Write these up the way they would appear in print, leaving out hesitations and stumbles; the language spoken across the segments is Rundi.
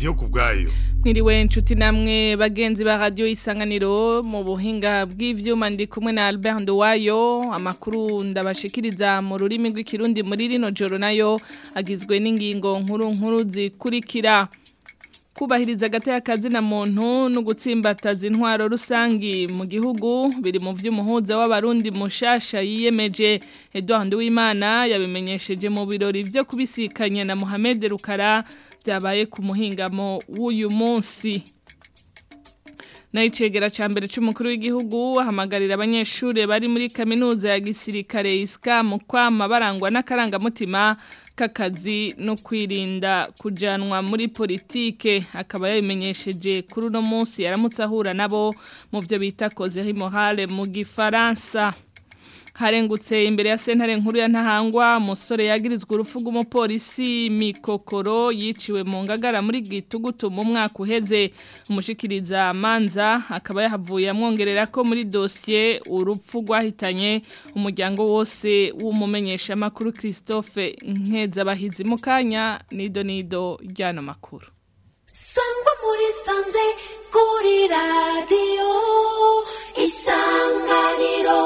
ndiyo kubwayo. Mwiriwe nshuti namwe bagenzi ba radio Isanganiro mu buhinga bw'ivyuma ndi kumwe na Albert Nduwayo. Amakuru ndabashikiriza mu rurimi rw'ikirundi muri rino joro nayo agizwe n'ingingo nkuru zikurikira: kubahiriza agateka na muntu no gutsimbataza intwaro rusangi mu gihugu biri mu vy'umuhuza w'abarundi mushasha yiyemeje. Edouard Nduwimana yabimenyesheje mu birori byo kubisikanya na Mohamed Rukara byabaye ku muhingamo w'uyu munsi. Naicegera ca mbere c'umukuru w'igihugu ahamagarira abanyeshure bari muri kaminuza ya gisirikare ISKA mu kwama barangwa n'akarangamutima kakazi no kwirinda kujanwa muri politike. Akaba yabimenyesheje kuri uno munsi yaramutse ahura nabo mu byo bita causerie morale mu gifaransa. Harengutse imbere ya sentare nkuru ya Ntahangwa umusore yagirizwe urupfu rw'umupolisi Mikokoro yiciwe mu Ngagara muri Gitugutu mu mwaka uheze. Umushikiriza manza akaba yahavuye amwongerera ko muri dossier urupfu rwahitanye umuryango wose w'umumenyesha makuru Christophe Nkezabahizi. Mukanya nido ryano makuru. Sangwa muri sanze kuri radio Isanganiro.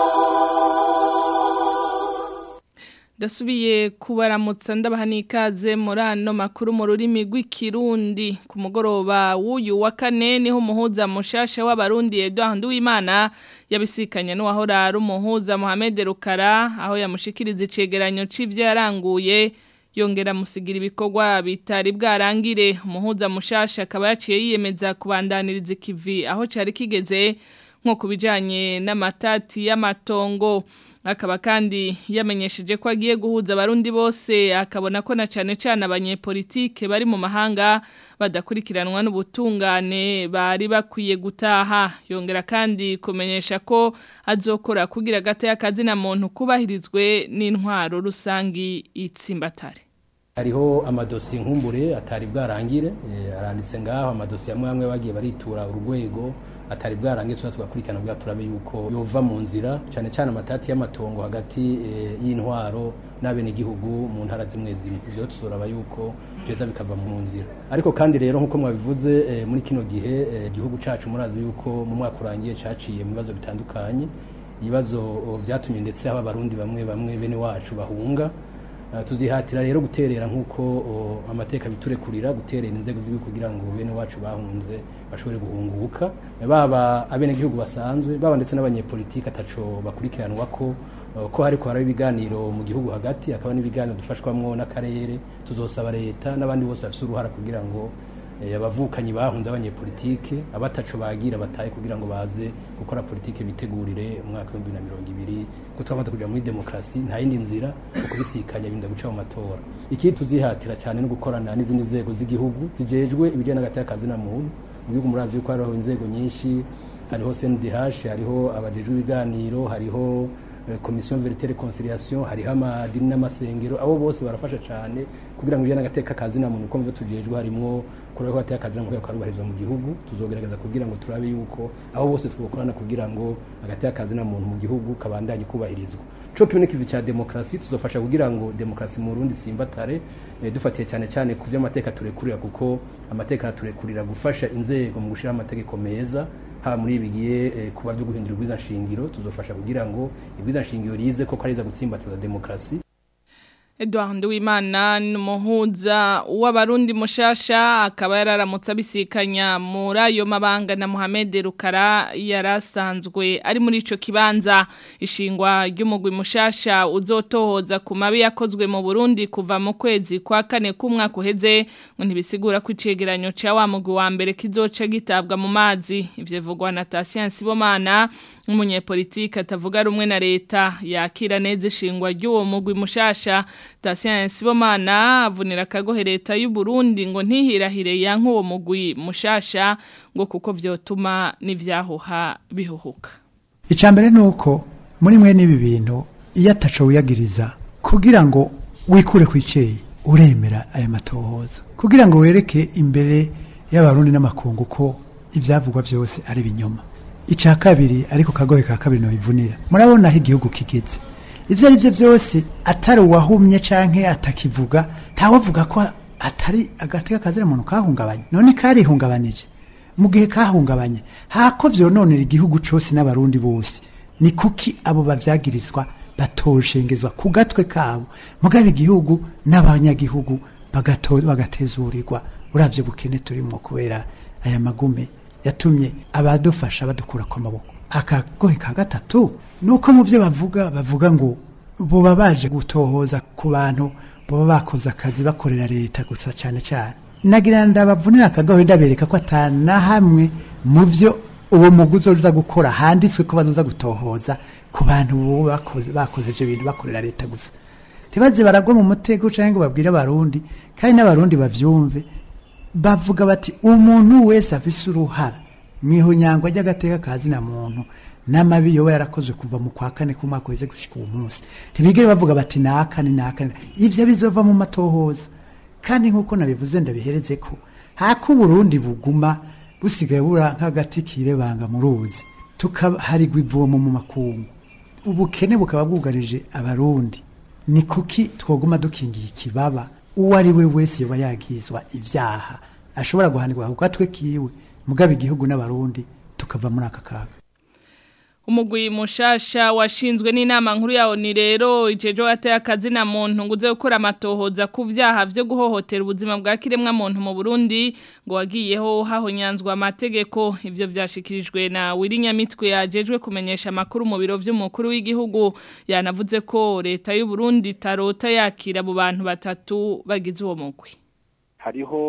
Dasubiye kubaramutsa ndabahani ikaze muri ano makuru mu rurimi rw'ikirundi. Ku mugoroba w'uyu wa kane niho umuhuza mushasha w'abarundi Edouard Nduwimana yabisikanye n'uwahora ari umuhuza Mohamed Rukara aho yamushikiriza icegeranyo c'ivyo yaranguye yongera musigira ibikorwa bitari bwarangire. Umuhuza mushasha akaba yaciye yiyemeza kubandaniriza ikivi aho cari kigeze nko kubijanye n'amatati y'amatongo. Akaba kandi yamenyesheje ko agiye guhuza abarundi bose akabona ko na cane abanyepolitike bari mu mahanga badakurikiranwa n'ubutungane bari bakwiye gutaha. Yongera kandi kumenyesha ko azokora kugira agateka na muntu kubahirizwe n'intwaro rusangi itsimbatare. Hariho amadosi nkumbure atari bwarangire aranditse ngaho amadosi amwe bagiye baritura urwego atari bwarangiye tugakurikirana bwa turabe yuko yova mu nzira cyane amatati y'amatongo hagati y'intwaro n'abene gihugu mu ntara zimwe byo tusoraba yuko byeza bikava mu nzira. Ariko kandi rero nkuko mwabivuze muri kino gihe igihugu cacu murazi yuko mu mwaka urangiye caciye mu bibazo bitandukanye, ibibazo byatumye ndetse aba barundi bamwe bene wacu bahunga. Tuzihatira rero guterera nkuko amateka biturekurira guterera inzego z'igihugu kugira ngo bene wacu bahunze bashobore guhunguka, baba abene gihugu basanzwe baba ndetse n'abanyepolitike ataco bakurikiranwa ko hariko hari ibiganiro mu gihugu hagati akaba n'ibiganiro dufashwamwo n'akarere. Tuzosaba leta n'abandi bose bafite uruhara kugira ngo abavukanyi bahunze abanyepolitike abataco bagira bataye kugira ngo baze gukora politike bitegurire umwaka wa 2020 ko twamaze kuja muri demokrasi nta yindi nzira ukubisikanya binda guca mu matora. Iki tuzihatira cyane no gukorana n'izindi nzego z'igihugu zijejwe ibijyana n'agateka na muntu mu gihugu. Murazi yuko hariho inzego nyinshi, hariho CNDH, hariho abajejwe ibiganiro, hariho Commission Verite Reconciliation, hariho amadini n'amasengero. Abo bose barafasha cyane kugira ngo ibijyana n'agateka na muntu ko tujejwe harimo kureba ko agateka na muntu karubahirizwa mu gihugu. Tuzogerageza kugira ngo turabe yuko abo bose twokorana kugira ngo agateka na muntu mu gihugu kabandanye kubahirizwa. Cyo kimwe n'ikivi cya demokrasi tuzofasha kugira ngo demokrasi mu Burundi tsimbatare dufatiye cyane ku vy'amateka turekurira, kuko amateka turekurira gufasha inzego mu gushira amategeko meza ha muri bigiye kuba byo guhindura ubwiza nshingiro. Tuzofasha kugira ngo ibwiza nshingiro rize ko kariza gutsimbataza demokrasi. Edouard Nduwimana n'umuhuza w'abarundi mushasha akaba yararamutse abisikanya muri ayo mabanga na Mohamed Rukara yarasanzwe ari muri ico kibanza. Ishingwa ry'umugwi mushasha uzotohoza ku mabi yakozwe mu Burundi kuva mu kwezi kwa kane k'umwaka uheze ngo ntibisigura ko icegeranyo ca wa mugwi wa mbere kizoca gitabwa mu mazi. Ivyo vugwa na Tatien Sibomana umunyepolitike atavuga rumwe na leta yakira neza ishingwa ry'uwo mugwi mushasha. Tatien Sibomana avunira akagohe leta y'u Burundi ngo ntihirahire yanka uwo mugwi mushasha ngo kuko vyotuma n'ivyahuha bihuhuka. Icambere nuko muri mwe nibi bintu iyo ataco wiyagiriza kugira ngo wikure kwiceye uremera aya matohoza kugira ngo wereke imbere y'abarundi n'amakungu ko ivyavugwa byose ari binyoma. Ica kabiri ariko kagohe ka kabiri no bivunira. Murabona aho igihugu kigeze. Ivyo ari byo byose atari uwahumye canke atakivuga ntawavuga ko atari agateka kazira muntu kahungabanye none karihungabanije mu gihe kahungabanye hako vyononera igihugu cose n'abarundi bose ni kuki abo bavyagirizwa batoshengezwa ku gatwe kabo mugabe igihugu n'abanyagihugu bagatezurirwa uravye bukene turimo kubera aya magume yatumye abadufasha badukura ku maboko akagohe ka gatatu nuko mu byo bavuga ngo boba baje gutohoza ku bantu boba bakoze akazi bakorera leta gusa cyane cyane nagira ndabavunira akagohe ndabereka ko atana hamwe mu byo uwo muguzo uza gukora handitswe ko bazoza gutohoza ku bantu bakoze ivyo bintu bakorera leta gusa ntibaze baragwa mu mutego canke ngo babwire abarundi kandi n'abarundi bavyumve bavuga bati umuntu wese afise uruhara mwihonyangwa ry'agateka kazi na muntu n'amabi yoba yarakozwe kuva mu kwa kane kumwaka weze gushika uwo munsi ntibigere bavuga bati nakane ivyo bizova mu matohoza kandi nkuko nabivuze ndabihereze ko hako Burundi buguma busigaye bura nk'agati kirebanga mu ruzi tukaharigwa ivomo mu makungu ubukene bukaba bwugarije abarundi ni kuki twoguma dukingiye ikibaba uwo ari we wese yoba yagizwa ivyaha ashobora guhanirwa ku gatwe kiwe mugabe igihugu n'abarundi tukava muri aka kaga umugwi mushasha washinzwe n'inama nkuru ya ONU rero ijejo ateye akazi na muntu nguze gukora amatohoza ku vyaha vyo guhohotera ubuzima bwa kiremwa muntu mu Burundi ngo wagiyeho hahonyanzwa amategeko ivyo vyashikirijwe na Wirinyamitwe yajejwe kumenyesha makuru mu biro vy'umukuru w'igihugu yanavuze ko leta y'u Burundi tarota yakira abo bantu batatu bagize uwo mugwi hariho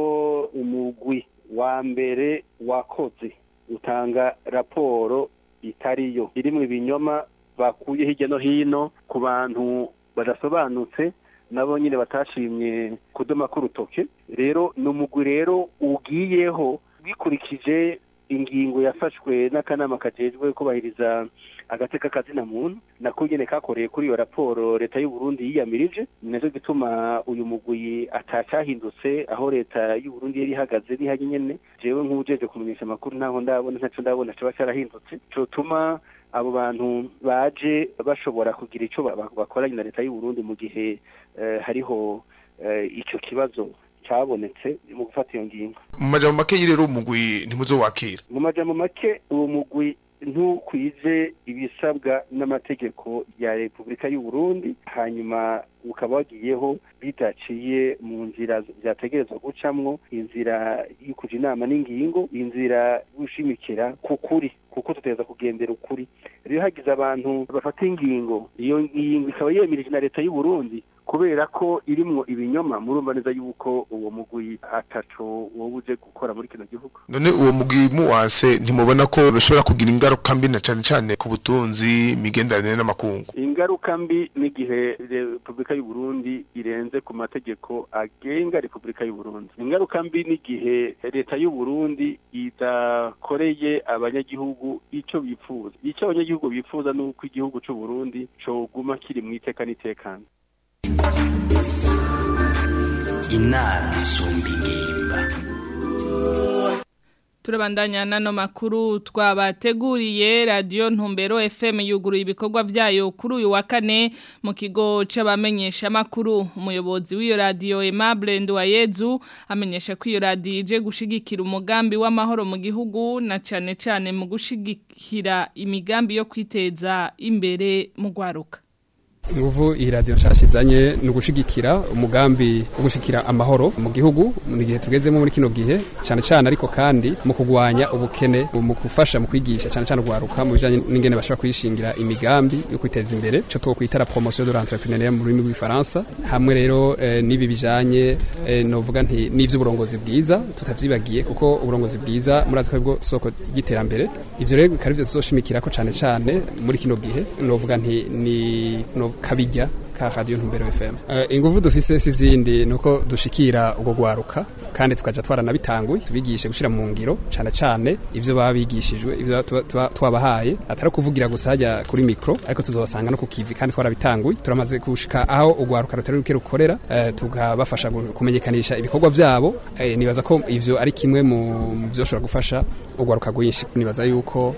umugwi wa mbere wakoze utanga raporo itariyo irimwe ibinyoma bakuye hirya no hino ku bantu badasobanutse nabo nyine batashimye kudoma ku rutoke rero n'umugwi rero ugiyeho bikurikije ingingo yafashwe n'akanama kajejwe kubahiriza agateka kazina muntu nako nyene kakoreye kuri iyo raporo leta y'u Burundi yiyamirije nazo gituma uyu mugwi atacahindutse aho leta y'u Burundi yari ihagaze nihanye nyene jewe nk'ujeje kumenyesha makuru ntaho ndabona cyo cyarahindutse cyo tuma abo bantu baje bashobora kugira ico bakoranye na leta y'u Burundi mu gihe hariho ico kibazo cyabonetse mu gufata iyo ngingo mu majambo make rero umugwi ntimuzo wakira mu majambo make uwo mugwi ntukwize ibisabwa n'amategeko ya Republika y'u Burundi hanyuma ukaba wagiyeho bidaciye mu nzira byategerezwa gucamwo inzira y'ukuja inama n'ingingo inzira gushimikira kukuri kuko tuteza kugendera ukuri rero hagize abantu bafata ingingo iyo ngingo ikaba yemirije na leta y'u Burundi kubera ko irimwo ibinyoma murumva neza yuko uwo mugwi ataco wobuje gukora muri kino gihugu none uwo mugwi muwase ntimubona ko bishobora kugira ingaruka mbi na cane ku butunzi migenderanire n'amakungu ingaruka mbi n'igihe Republika y'u Burundi irenze ku mategeko agenga Republika y'u Burundi ingaruka mbi n'igihe leta y'u Burundi idakoreye abanyagihugu ico bifuza ico abanyagihugu bifuza nuko igihugu c'u Burundi coguma kiri mu iteka n'itekano inama isumba ingimba turabandanya nano makuru twabateguriye radio Ntumbero FM yuguruye ibikorwa vyayo kuri uyu wa kane mu kigo c'abamenyesha makuru umuyobozi w'iyo radio Aimable Nduwayezu amenyesha ko iyo radio ije gushigikira umugambi w'amahoro mu gihugu na cane mu gushigikira imigambi yo kwiteza imbere mu gwaruka Nguvu iyi radio nshashizanye no gushigikira umugambi wo gushikira amahoro mu gihugu mu gihe tugezemo muri kino gihe cyane ariko kandi mu kugwanya ubukene mu kufasha mu kwigisha cyane ugwaruka mu bijanye n'ingene bashobora kwishingira imigambi yo kwiteza imbere cyo twokwitara promotion de l'entrepreneuriat mu rurimi rw'ifaransa hamwe rero nibi bijanye novuga nti n'ivy'uburongozi bwiza tutavyibagiye kuko uburongozi bwiza murazi ko bwo soko giterambere ivyo rero bikari byo tuzoshimikira ko cyane muri kino gihe novuga nti ni kabijya ka radio Ntumbero FM inguvu dufise sizindi nuko dushikira ugo gwaruka kandi tukaja twaranabitanguye tubigishe gushira mu ngiro cyane ivyo babigishijwe ivyo twabahaye atari kuvugira gusa hajya kuri micro ariko tuzobasanga no ku kivi kandi twarabitanguye turamaze gushika aho ugwaruka rutari rukorera tukabafasha kumenyekanisha ibikorwa vyabo nibaza ko ivyo ari kimwe mu byo shobora gufasha ugwaruka gwinshi nibaza yuko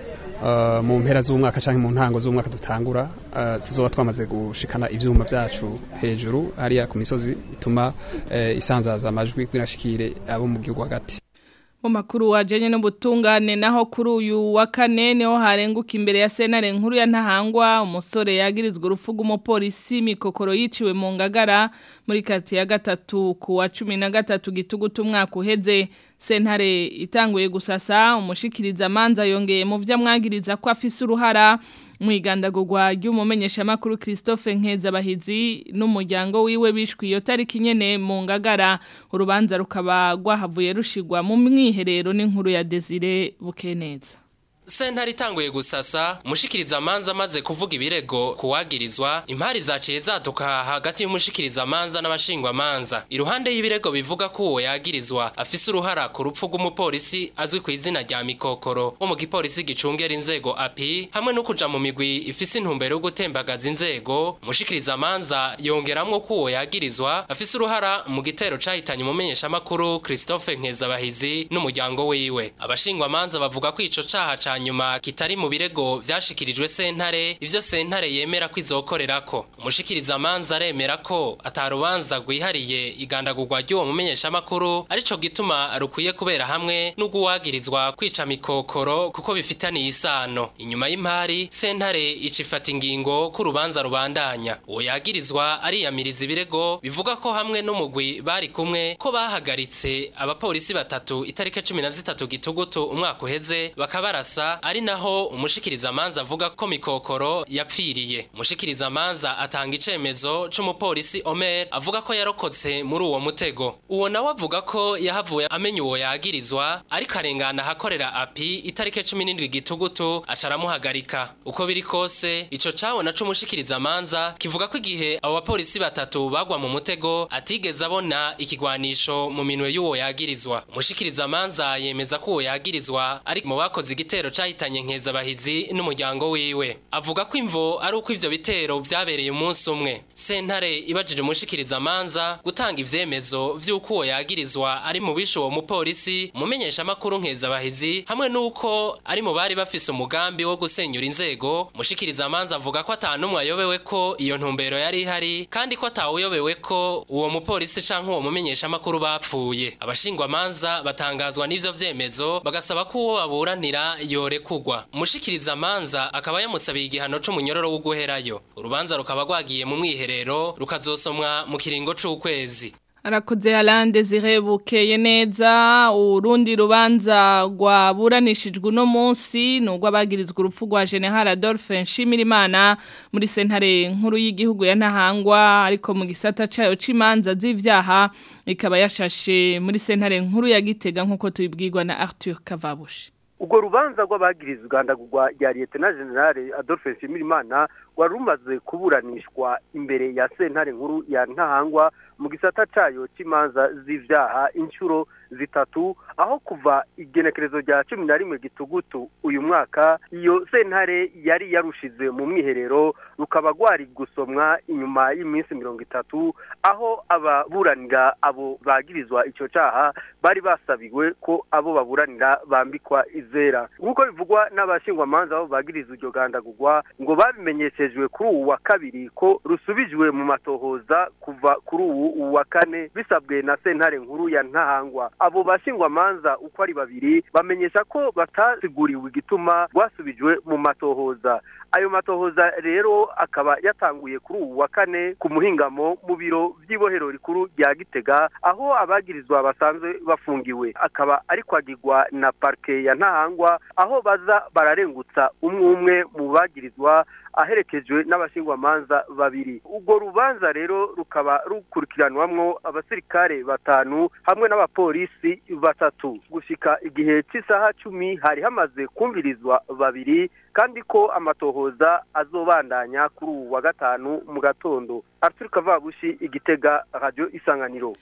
mu mpera z'umwaka canke mu ntango z'umwaka dutangura tuzoba twamaze gushikana ivyuma vyacu hejuru hariya ku misozi ituma isanzaza amajwi kwirashikire abo mu gihugu hagati. Mu makuru wajanye n'ubutungane naho kuri uyu wa kane niho harenguka imbere ya sentare nkuru ya Ntahangwa umusore yagirizwa urupfu rw'umupolisi Mikokoro yiciwe mu Ngagara muri kati ya gatatu ku wa 13 gitugutu umwaka uheze. Sentare itanguye gusasa umushikiriza manza yongeye mu vyamwagiriza ko afise uruhara mwigandagurwa ry'umumenyesha makuru Christophe Nkezabahizi n'umuryango wiwe bishwe iyo tariki nyene mu Ngagara. Urubanza rukaba rwahavuye rushigwa mu mwiherero n'inkuru ya Desire Bukeneza. Sentare itanguye gusasa umushikiriza manza amaze kuvuga ibirego kuwagirizwa impari zaciye zaduka hagati y'umushikiriza manza n'abashingwa manza iruhande y'ibirego bivuga ko uwo yagirizwa afise uruhara ku rupfu rw'umupolisi azwi ku izina rya Mikokoro wo mu gipolisi gicungera inzego API hamwe no kuja mu migwi ifise intumbero yo gutembagaza inzego umushikiriza manza yongeramwo ko uwo yagirizwa afise uruhara mu gitero cahitanye umumenyesha makuru Christophe Nkezabahizi n'umuryango wiwe abashingwa manza bavuga ko ico caha nyuma kitari mu birego vyashikirijwe sentare ivyo sentare yemera ko izokorerako umushikiriza manza aremera ko atarubanza gwihariye igandagurwa ry'uwo mumenyesha makuru arico gituma rukwiye kubera hamwe n'uguwagirizwa kwica Mikokoro kuko bifitaniye isano inyuma y'impari sentare icifata ingingo ku rubanza rubandanya uwo yagirizwa ariyamiriza ibirego bivuga ko hamwe n'umugwi bari kumwe ko bahagaritse abapolisi batatu itariki 13 gitugutu umwaka uheze bakabarasa ari naho umushikiriza manza avuga ko Mikokoro yapfiriye umushikiriza manza atanga icemezo c'umupolisi Omer avuga ko yarokotse muri uwo mutego uwo nawe avuga ko yahavuye amenya uwo yagirizwa ariko arengana hakorera API itariki 17 gitugutu acaramuhagarika uko biri kose ico cabona c'umushikiriza manza kivuga ko igihe abo bapolisi batatu bagwa mu mutego atigeze abona ikigwanisho mu minwe y'uwo yagirizwa umushikiriza manza yemeza ko uwo yagirizwa ari mu bakoze igitero cahitanye Nkezabahizi n'umuryango wiwe avuga ko imvo ari uko ivyo bitero vyabereye umunsi umwe sentare ibajije umushikiriza manza gutanga ivyemezo vy'uko uwo yagirizwa ari mu bisho uwo mupolisi umumenyesha makuru Nkezabahizi hamwe n'uko ari mu bari bafise umugambi wo gusenyura inzego umushikiriza manza avuga ko atanumwe ayobewe ko iyo ntumbero yari ihari kandi ko atawuyobewe ko uwo mupolisi canke uwo mumenyesha makuru bapfuye abashingwa manza batangazwa n'ivyo vyemezo bagasaba ko uwo baburanira yorekugwa umushikiriza manza akaba yamusabiye igihano c'umunyororo wo guherayo urubanza rukaba rwagiye mu mwiherero rukazosomwa mu kiringo c'ukwezi Arakoze Alande zirebukeye neza urundi rubanza rwaburanishijwe no munsi nubwo abagirizwa urupfu rwa General Adolphe Nshimirimana muri sentare nkuru y'igihugu ya Ntahangwa ariko mu gisata cayo c'imanza z'ivyaha ikaba yashashe muri sentare nkuru ya Gitega nkuko tubibwirwa na Arthur Kavabushi ubwo rubanza rw'abagirizwa igandagurwa rya Lieutenant General Adolphe Nshimirimana warumaze kuburanishwa imbere ya sentare nkuru ya Ntahangwa mu gisata cayo c'imanza z'ivyaha inshuro zitatu aho kuva igenekerezo rya 11 gitugutu uyu mwaka iyo sentare yari yarushize mu mwiherero rukaba rwari gusomwa inyuma y'iminsi 30 aho ababuranira abo bagirizwa ico caha bari basabiwe ko abo baburanira bambikwa izera nkuko bivugwa n'abashingwa manza abo bagirizwa iryo gandagurwa ngo babimenyeshejwe kuri uwu wa kabiri ko rusubijwe mu matohoza kuva kuri uwu wa kane bisabwe na sentare nkuru ya Ntahangwa abo bashingwa manza uko ari babiri bamenyesha ko batasiguriwe igituma rwasubijwe mu matohoza ayo matohoza rero akaba yatanguye kuri uwu wa kane ku muhingamo mu biro by'ibohero rikuru rya Gitega aho abagirizwa basanzwe bafungiwe akaba ari kwagirwa na parke ya Ntahangwa aho baza bararengutsa umwe mu bagirizwa aherekejwe n'abashingwa manza babiri ubwo rubanza rero rukaba rukurikiranwamwo abasirikare batanu hamwe n'abapolisi batatu gushika igihe cy'isaha 10 hari hamaze kumvirizwa babiri kandi ko amatohoza azobandanya kuri uwa gatanu mu gatondo Arthur Kavabushi Igitega Radio Isanganiro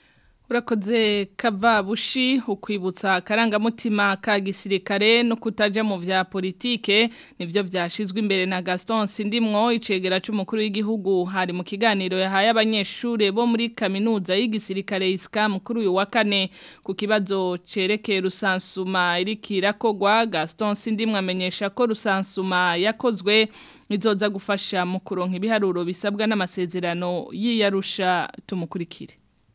Urakoze Kavabushi ukwibutsa akarangamutima ka gisirikare no kutaja mu vya politike nivyo vyashizwe imbere na Gaston Sindimwo icegera c'umukuru w'igihugu hari mu kiganiro yahaye abanyeshure bo muri kaminuza y'igisirikare ISCAM kuri uyu wa kane ku kibazo cerekeye rusansuma irikirakogwa Gaston Sindimwo amenyesha ko rusansuma yakozwe izoza gufasha mu kuronka ibiharuro bisabwa n'amasezerano y'Iyarusha tumukurikire.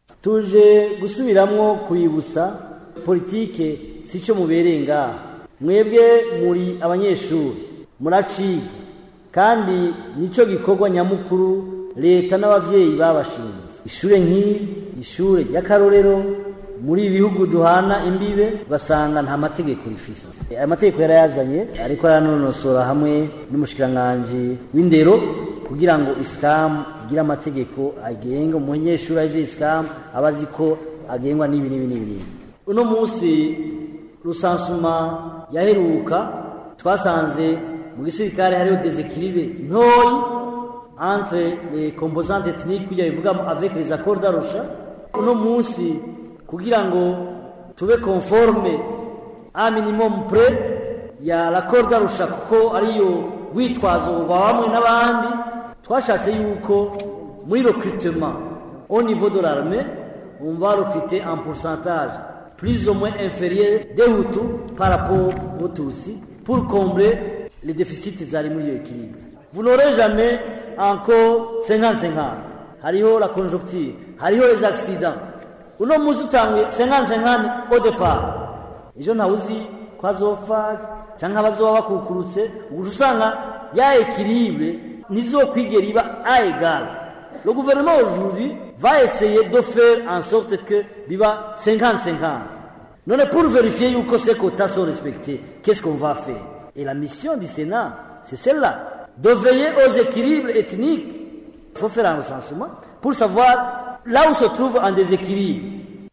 Tuje gusubiramwo kuyibutsa politike sico muberenga mwebwe muri abanyeshuri muraciga kandi nico gikorwa nyamukuru leta n'abavyeyi babashinze ishure nk'iri ishure ry'akarorero muri ibihugu duhana imbibe basanga nta mategeko rifise aya mategeko yarayazanye ariko aranonosora hamwe n'umushikiranganje w'indero kugira ngo ISCAM igira amategeko agenga umunyeshuri aje ISCAM abazi ko agengwa n'ibi uno munsi rusansuma yaheruka twasanze mu gisirikare hariho déséquilibre ntoyi entre les composantes ethniques kugira bivuga avec les accords d'Arusha uno munsi kugira ngo tube conforme à minimum près ya l'accord d'Arusha kuko ariyo witwazo wa bamwe n'abandi twashatse yuko muri recrutement au niveau de l'armée on va recruter en pourcentage plus ou moins inférieur des Hutus par rapport aux Tutsis pour combler les déficits zari muri équilibre. Vous n'aurez jamais encore 50-50. Hariho la conjoncture, hariho les accidents. Uno muzi utangwe 50-50 au départ. Ejo ntawuzi ko azopfa canke abazoba bakukurutse usanga ya équilibre nizo kwigera iba à égal. Le gouvernement aujourd'hui va essayer de faire en sorte que biba 50-50. Non, pour vérifier que ces quotas sont respectés, qu'est-ce qu'on va faire? Et la mission du Sénat, c'est celle-là, de veiller aux équilibres ethniques. Il faut faire un recensement pour savoir là où se trouve un déséquilibre.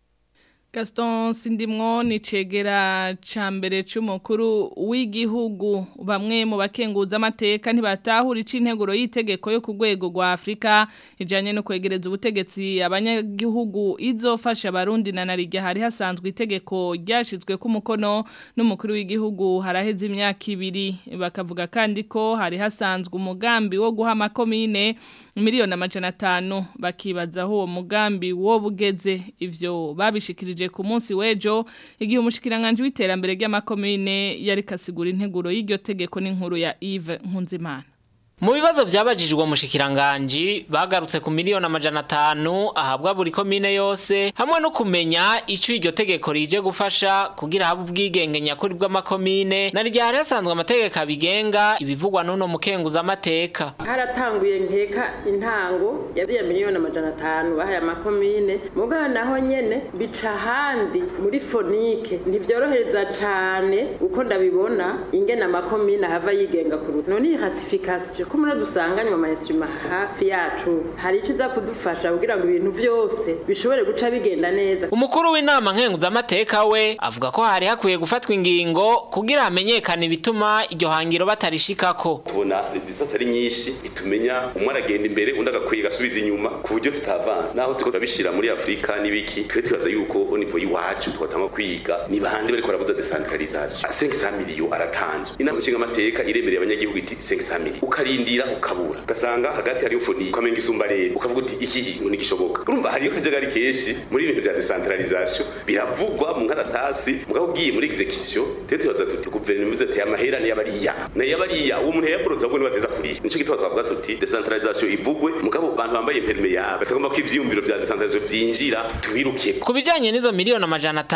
Gaston Sindimwo ni cegera cambere c'umukuru w'igihugu bamwe mu bakenguza amateka ntibatahura icinteguro yitegeko yo kugwego rwa Afrika ijanye no kwegereza ubutegetsi abanyagihugu izofasha abarundi na narijya hari hasanzwe itegeko ryashizwe ku mukono n'umukuru w'igihugu haraheze imyaka 2 bakavuga kandi ko hari hasanzwe umugambi wo guha makomine miliyoni 500 bakibaza aho uwo mugambi wo bugeze ivyo babishikirije ku munsi wejo igihe umushikiranganje w'iterambere ry'amakomine yari kasigura integuro y'iryo tegeko n'inkuru ya Yves Nkunzimana. Mu bibazo byabajijwe umushikiranganje bagarutse ku miliyoni 500 ahabwa buri komine yose hamwe no kumenya ico iryo tegeko rije gufasha kugira haba ubwigenge nyakuri bw'amakomine na rya hasanzwe amategeko abigenga ibivugwa n'uno mukenguza amateka. Haratanguye nkeka intango ya miliyoni 500 bahaya amakomine mugana naho nyene bica handi muri fonike ntivyorohereza cyane uko ndabibona ingena amakomine hava yigenga ku none ratification kumuna dusanganywa amaesima hafi yacu hari ikiza kudufasha kugira ngo ibintu byose bishobore guca bigenda neza. Umukuru w'inama nkenguza amateka we avuga ko hari hakwiye gufatwa ingingo kugira amenyekane bituma iryo hangiro batarishikako. Tubona izisasa ari nyinshi itumenya umwaragenda imbere undi agakwiye gasubiza inyuma ku buryo tutavanze naho tuko babishira muri Afrika nibiki twe twaza yuko au niveau yiwacu twatanga kwiga niba handi bari korabuza decentralisation 500 millions aratanzwe inama nshinga amateka iremereye abanyagihugu iti 500 millions ukarindira ukabura gasanga hagati hari ufoni kwamenga isumba rero ukavuga uti iki ngo nigishoboka urumva hari kajagari keshi muri ibintu bya decentralisation biravugwa mu nkaratasi mugabo ugiye muri execution tete baza tuti guverinoma izate amahera ni yabariya uwo muntu yaproza ngo nibateza kuri nico gitwa twavuga tuti decentralisation ivugwe mugabo abantu bambaye perme yawe bakagomba ko ivyumviro bya decentralisation byinjira tubirukiye kubijanye n'izo miliyoni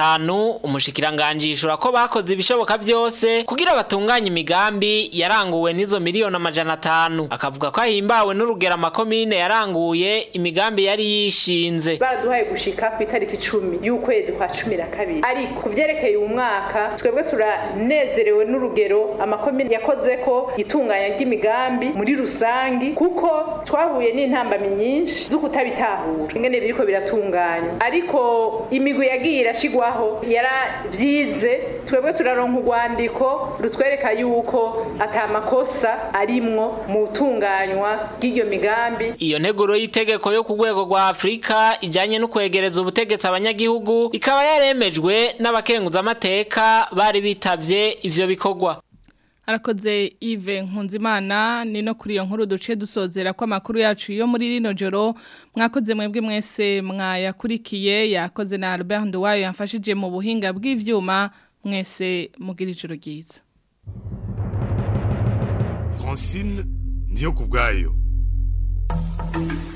500 umushikiranganje yishura ko bakoze ibishoboka byose kugira batunganye imigambi yaranguwe n'izo miliyoni 500 akavuga ko ahimbawe n'urugera amakomine yaranguye imigambi yari yishinze baraduhaye gushika ku itariki 10 y'ukwezi kwa 12 ariko kuvyerekeye umwaka twebwe turanezerewe n'urugero amakomine yakoze ko itunganya ry'imigambi muri rusangi kuko twahuye n'intambamyi nyinshi zo kutabitahura ingene biriko biratunganya ariko imigwi yagiye irashigwaho yaravyize twebwe turaronka urwandiko rutwereka yuko atamakosa arimwo mu tunganywa bw'iryo migambi. Iyo nteguro y'itegeko yo ku rwego rwa Afrika ijanye no kwegereza ubutegetsi abanyagihugu ikaba yaremejwe n'abakenguza amateka bari bitavye ivyo bikorwa. Arakoze Yves Nkunzimana ni no kuri iyo nkuru duce dusozera ko amakuru yacu yo muri rino joro mwakoze mwebwe mwese mwayakurikiye yakoze na Albert Nduwayo yamfashije mu buhinga bw'ivyuma mwese mugira ijoro ryiza. Francine ndiyo kubgayo.